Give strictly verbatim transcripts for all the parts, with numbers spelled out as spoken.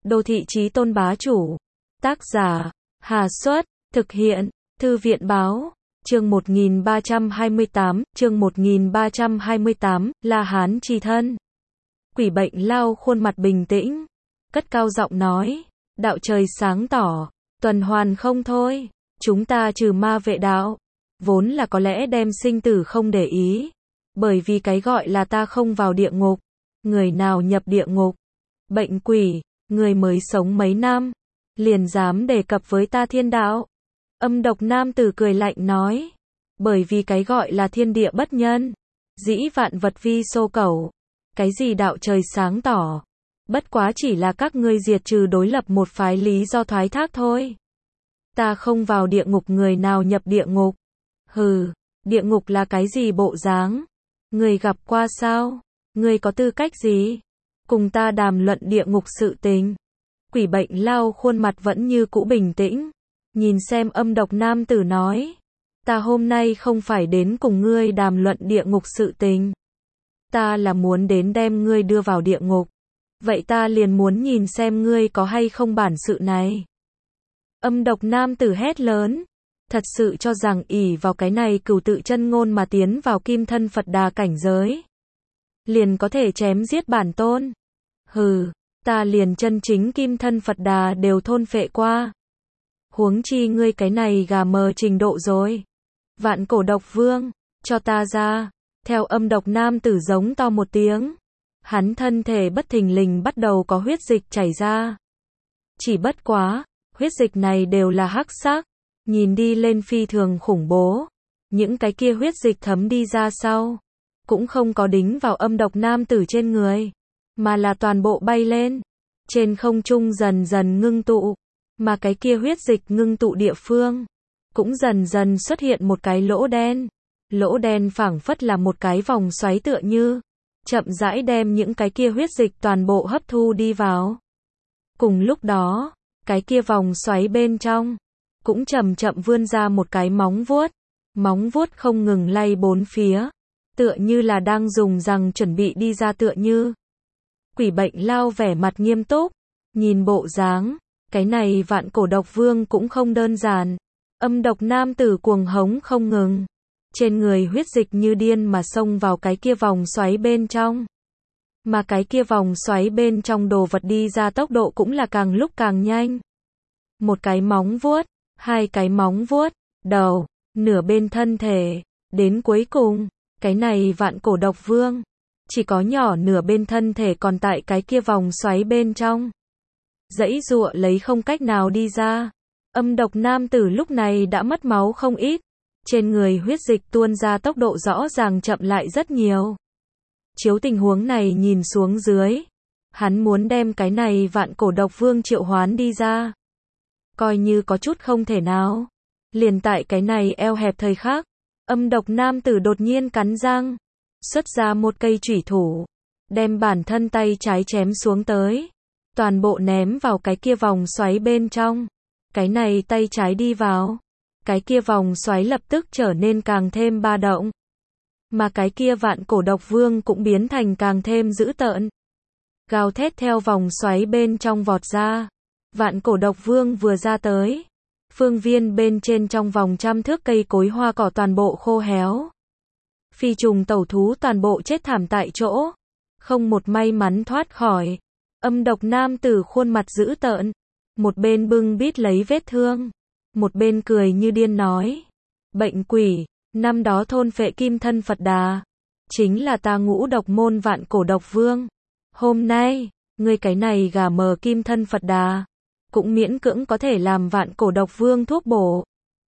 Đô thị chí tôn bá chủ. Tác giả, Hà Xuất, thực hiện, Thư viện báo. Chương một nghìn ba trăm hai mươi tám, chương một nghìn ba trăm hai mươi tám, La Hán chi thân. Quỷ bệnh lao khuôn mặt bình tĩnh, cất cao giọng nói, đạo trời sáng tỏ, tuần hoàn không thôi, chúng ta trừ ma vệ đạo, vốn là có lẽ đem sinh tử không để ý, bởi vì cái gọi là ta không vào địa ngục, người nào nhập địa ngục, bệnh quỷ, người mới sống mấy năm, liền dám đề cập với ta thiên đạo. Âm độc nam tử cười lạnh nói, bởi vì cái gọi là thiên địa bất nhân, dĩ vạn vật vi xô cẩu, cái gì đạo trời sáng tỏ, bất quá chỉ là các ngươi diệt trừ đối lập một phái lý do thoái thác thôi. Ta không vào địa ngục, người nào nhập địa ngục? Hừ, địa ngục là cái gì bộ dáng? Người gặp qua sao? Người có tư cách gì? Cùng ta đàm luận địa ngục sự tình. Quỷ bệnh lao khuôn mặt vẫn như cũ bình tĩnh, nhìn xem âm độc nam tử nói, ta hôm nay không phải đến cùng ngươi đàm luận địa ngục sự tình. Ta là muốn đến đem ngươi đưa vào địa ngục. Vậy ta liền muốn nhìn xem ngươi có hay không bản sự này. Âm độc nam tử hét lớn, thật sự cho rằng ỷ vào cái này cửu tự chân ngôn mà tiến vào kim thân Phật Đà cảnh giới, liền có thể chém giết bản tôn. Hừ, ta liền chân chính kim thân Phật Đà đều thôn phệ qua. Huống chi ngươi cái này gà mờ trình độ rồi. Vạn cổ độc vương, cho ta ra. Theo âm độc nam tử giống to một tiếng, hắn thân thể bất thình lình bắt đầu có huyết dịch chảy ra. Chỉ bất quá, huyết dịch này đều là hắc sắc, nhìn đi lên phi thường khủng bố. Những cái kia huyết dịch thấm đi ra sau, cũng không có đính vào âm độc nam tử trên người, mà là toàn bộ bay lên, trên không trung dần dần ngưng tụ, mà cái kia huyết dịch ngưng tụ địa phương, cũng dần dần xuất hiện một cái lỗ đen. Lỗ đen phảng phất là một cái vòng xoáy tựa như, chậm rãi đem những cái kia huyết dịch toàn bộ hấp thu đi vào. Cùng lúc đó, cái kia vòng xoáy bên trong, cũng chậm chậm vươn ra một cái móng vuốt, móng vuốt không ngừng lay bốn phía, tựa như là đang dùng răng chuẩn bị đi ra tựa như. Quỷ bệnh lao vẻ mặt nghiêm túc, nhìn bộ dáng, cái này vạn cổ độc vương cũng không đơn giản. Âm độc nam tử cuồng hống không ngừng, trên người huyết dịch như điên mà xông vào cái kia vòng xoáy bên trong. Mà cái kia vòng xoáy bên trong đồ vật đi ra tốc độ cũng là càng lúc càng nhanh. Một cái móng vuốt, hai cái móng vuốt, đầu, nửa bên thân thể, đến cuối cùng, cái này vạn cổ độc vương, chỉ có nhỏ nửa bên thân thể còn tại cái kia vòng xoáy bên trong. Giãy giụa lấy không cách nào đi ra. Âm độc nam tử lúc này đã mất máu không ít. Trên người huyết dịch tuôn ra tốc độ rõ ràng chậm lại rất nhiều. Chiếu tình huống này nhìn xuống dưới, hắn muốn đem cái này vạn cổ độc vương triệu hoán đi ra, coi như có chút không thể nào. Liền tại cái này eo hẹp thời khắc, âm độc nam tử đột nhiên cắn răng, xuất ra một cây chủy thủ, đem bản thân tay trái chém xuống tới, toàn bộ ném vào cái kia vòng xoáy bên trong. Cái này tay trái đi vào, cái kia vòng xoáy lập tức trở nên càng thêm ba động. Mà cái kia vạn cổ độc vương cũng biến thành càng thêm dữ tợn. Gào thét theo vòng xoáy bên trong vọt ra. Vạn cổ độc vương vừa ra tới, phương viên bên trên trong vòng trăm thước cây cối hoa cỏ toàn bộ khô héo. Phi trùng tẩu thú toàn bộ chết thảm tại chỗ, không một may mắn thoát khỏi. Âm độc nam tử khuôn mặt dữ tợn, một bên bưng bít lấy vết thương, một bên cười như điên nói, bệnh quỷ, năm đó thôn phệ kim thân Phật Đà, chính là ta ngũ độc môn vạn cổ độc vương. Hôm nay, ngươi cái này gà mờ kim thân Phật Đà, cũng miễn cưỡng có thể làm vạn cổ độc vương thuốc bổ.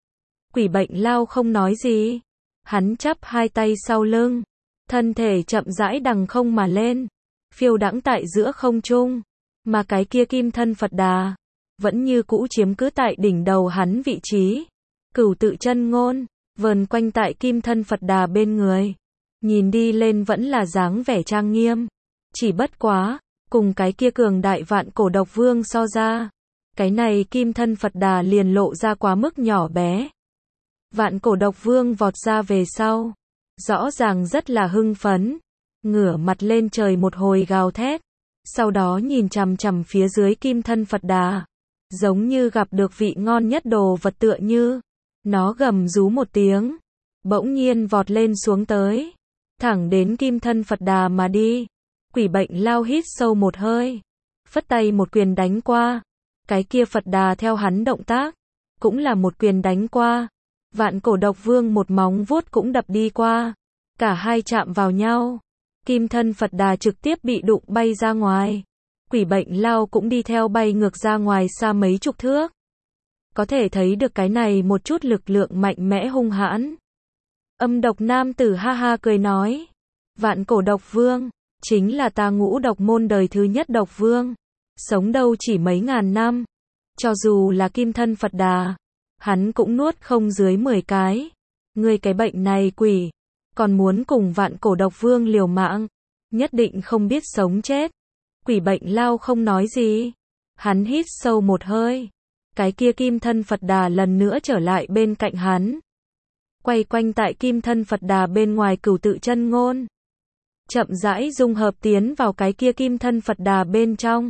Quỷ bệnh lao không nói gì, hắn chắp hai tay sau lưng, thân thể chậm rãi đằng không mà lên, phiêu đãng tại giữa không trung, mà cái kia kim thân Phật Đà vẫn như cũ chiếm cứ tại đỉnh đầu hắn vị trí. Cửu tự chân ngôn vờn quanh tại kim thân Phật Đà bên người, nhìn đi lên vẫn là dáng vẻ trang nghiêm. Chỉ bất quá, cùng cái kia cường đại vạn cổ độc vương so ra, cái này kim thân Phật Đà liền lộ ra quá mức nhỏ bé. Vạn cổ độc vương vọt ra về sau, rõ ràng rất là hưng phấn, ngửa mặt lên trời một hồi gào thét, sau đó nhìn chằm chằm phía dưới kim thân Phật Đà, giống như gặp được vị ngon nhất đồ vật tựa như. Nó gầm rú một tiếng, bỗng nhiên vọt lên xuống tới, thẳng đến kim thân Phật Đà mà đi. Quỷ bệnh lao hít sâu một hơi, phất tay một quyền đánh qua, cái kia Phật Đà theo hắn động tác, cũng là một quyền đánh qua. Vạn Cổ Độc Vương một móng vuốt cũng đập đi qua, cả hai chạm vào nhau, kim thân Phật Đà trực tiếp bị đụng bay ra ngoài. Quỷ bệnh lao cũng đi theo bay ngược ra ngoài xa mấy chục thước. Có thể thấy được cái này một chút lực lượng mạnh mẽ hung hãn. Âm độc nam tử ha ha cười nói, Vạn Cổ Độc Vương, chính là ta Ngũ Độc môn đời thứ nhất độc vương, sống đâu chỉ mấy ngàn năm, cho dù là kim thân Phật Đà, hắn cũng nuốt không dưới mười cái. Ngươi cái bệnh này quỷ, còn muốn cùng Vạn Cổ Độc Vương liều mạng, nhất định không biết sống chết. Quỷ bệnh lao không nói gì, hắn hít sâu một hơi, cái kia kim thân Phật Đà lần nữa trở lại bên cạnh hắn, quay quanh tại kim thân Phật Đà bên ngoài Cửu Tự Chân Ngôn, chậm rãi dung hợp tiến vào cái kia kim thân Phật Đà bên trong.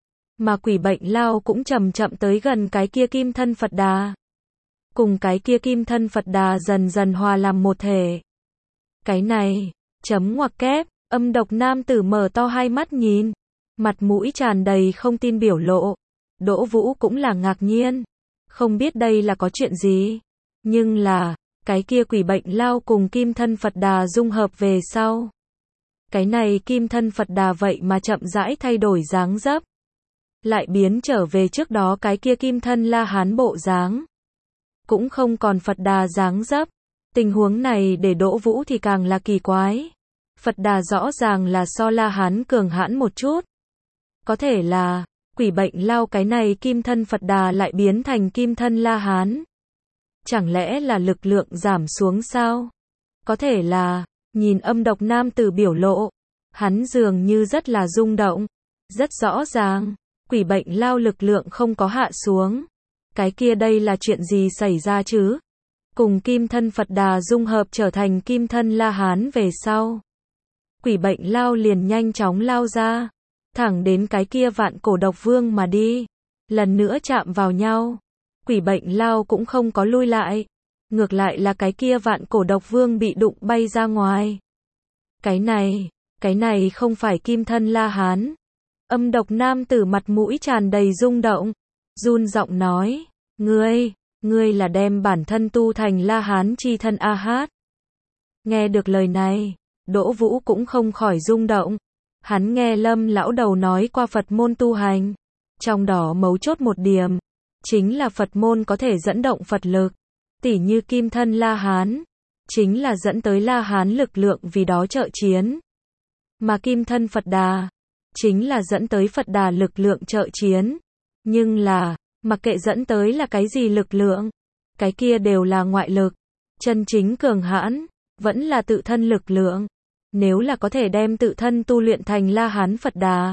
Mà quỷ bệnh lao cũng chậm chậm tới gần cái kia kim thân Phật Đà, cùng cái kia kim thân Phật Đà dần dần hòa làm một thể. Cái này, chấm ngoặc kép, âm độc nam tử mở to hai mắt nhìn, mặt mũi tràn đầy không tin biểu lộ. Đỗ Vũ cũng là ngạc nhiên, không biết đây là có chuyện gì, nhưng là, cái kia quỷ bệnh lao cùng kim thân Phật Đà dung hợp về sau. Cái này kim thân Phật Đà vậy mà chậm rãi thay đổi dáng dấp, lại biến trở về trước đó cái kia kim thân La Hán bộ dáng, cũng không còn Phật Đà dáng dấp. Tình huống này để Đỗ Vũ thì càng là kỳ quái. Phật Đà rõ ràng là so La Hán cường hãn một chút. Có thể là, quỷ bệnh lao cái này kim thân Phật Đà lại biến thành kim thân La Hán. Chẳng lẽ là lực lượng giảm xuống sao? Có thể là, nhìn âm độc nam tử biểu lộ, hắn dường như rất là rung động. Rất rõ ràng, quỷ bệnh lao lực lượng không có hạ xuống. Cái kia đây là chuyện gì xảy ra chứ? Cùng kim thân Phật Đà dung hợp trở thành kim thân La Hán về sau, quỷ bệnh lao liền nhanh chóng lao ra, thẳng đến cái kia Vạn Cổ Độc Vương mà đi. Lần nữa chạm vào nhau, quỷ bệnh lao cũng không có lui lại, ngược lại là cái kia Vạn Cổ Độc Vương bị đụng bay ra ngoài. Cái này, cái này không phải kim thân La Hán. Âm độc nam tử mặt mũi tràn đầy rung động, run giọng nói, ngươi, ngươi là đem bản thân tu thành La Hán chi thân a hát. Nghe được lời này, Đỗ Vũ cũng không khỏi rung động. Hắn nghe Lâm lão đầu nói qua Phật môn tu hành, trong đó mấu chốt một điểm, chính là Phật môn có thể dẫn động Phật lực, tỉ như kim thân La Hán, chính là dẫn tới La Hán lực lượng vì đó trợ chiến. Mà kim thân Phật Đà, chính là dẫn tới Phật Đà lực lượng trợ chiến. Nhưng là, mặc kệ dẫn tới là cái gì lực lượng, cái kia đều là ngoại lực. Chân chính cường hãn, vẫn là tự thân lực lượng. Nếu là có thể đem tự thân tu luyện thành La Hán Phật Đà,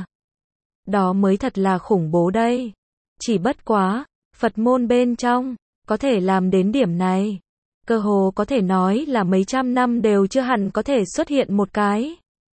đó mới thật là khủng bố đây. Chỉ bất quá, Phật môn bên trong, có thể làm đến điểm này, cơ hồ có thể nói là mấy trăm năm đều chưa hẳn có thể xuất hiện một cái.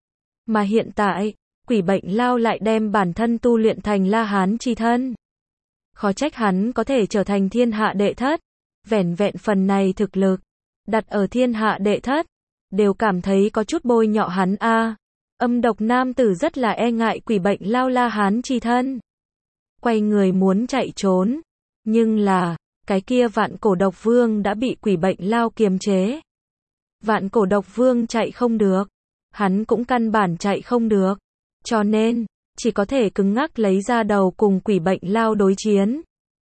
Mà hiện tại, quỷ bệnh lao lại đem bản thân tu luyện thành La Hán chi thân. Khó trách hắn có thể trở thành thiên hạ đệ thất. Vẻn vẹn phần này thực lực, đặt ở thiên hạ đệ thất, đều cảm thấy có chút bôi nhọ hắn a. À. Âm độc nam tử rất là e ngại quỷ bệnh lao La Hán chi thân. Quay người muốn chạy trốn, nhưng là, cái kia Vạn Cổ Độc Vương đã bị quỷ bệnh lao kiềm chế. Vạn Cổ Độc Vương chạy không được, hắn cũng căn bản chạy không được, cho nên, chỉ có thể cứng ngắc lấy ra đầu cùng quỷ bệnh lao đối chiến.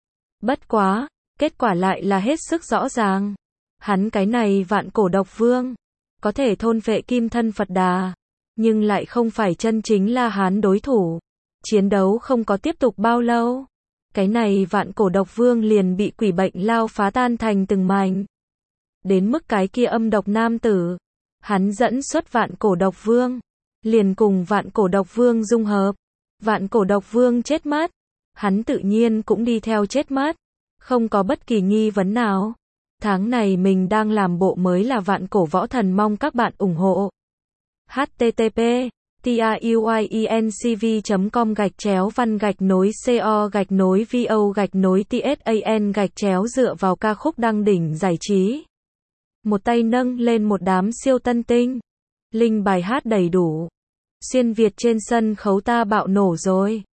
Bất quá, kết quả lại là hết sức rõ ràng. Hắn cái này Vạn Cổ Độc Vương, có thể thôn phệ kim thân Phật Đà, nhưng lại không phải chân chính La Hán đối thủ. Chiến đấu không có tiếp tục bao lâu, cái này Vạn Cổ Độc Vương liền bị quỷ bệnh lao phá tan thành từng mảnh. Đến mức cái kia âm độc nam tử, hắn dẫn xuất Vạn Cổ Độc Vương, liền cùng Vạn Cổ Độc Vương dung hợp. Vạn Cổ Độc Vương chết mất, hắn tự nhiên cũng đi theo chết mất, không có bất kỳ nghi vấn nào. Tháng này mình đang làm bộ mới là Vạn Cổ Võ Thần, mong các bạn ủng hộ. H T T P tiuyencv chấm com gạch chéo văn gạch nối co gạch nối vo gạch nối tsan gạch chéo dựa vào ca khúc đăng đỉnh giải trí. Một tay nâng lên một đám siêu tân tinh. Link bài hát đầy đủ. Xuyên Việt trên sân khấu ta bạo nổ rồi.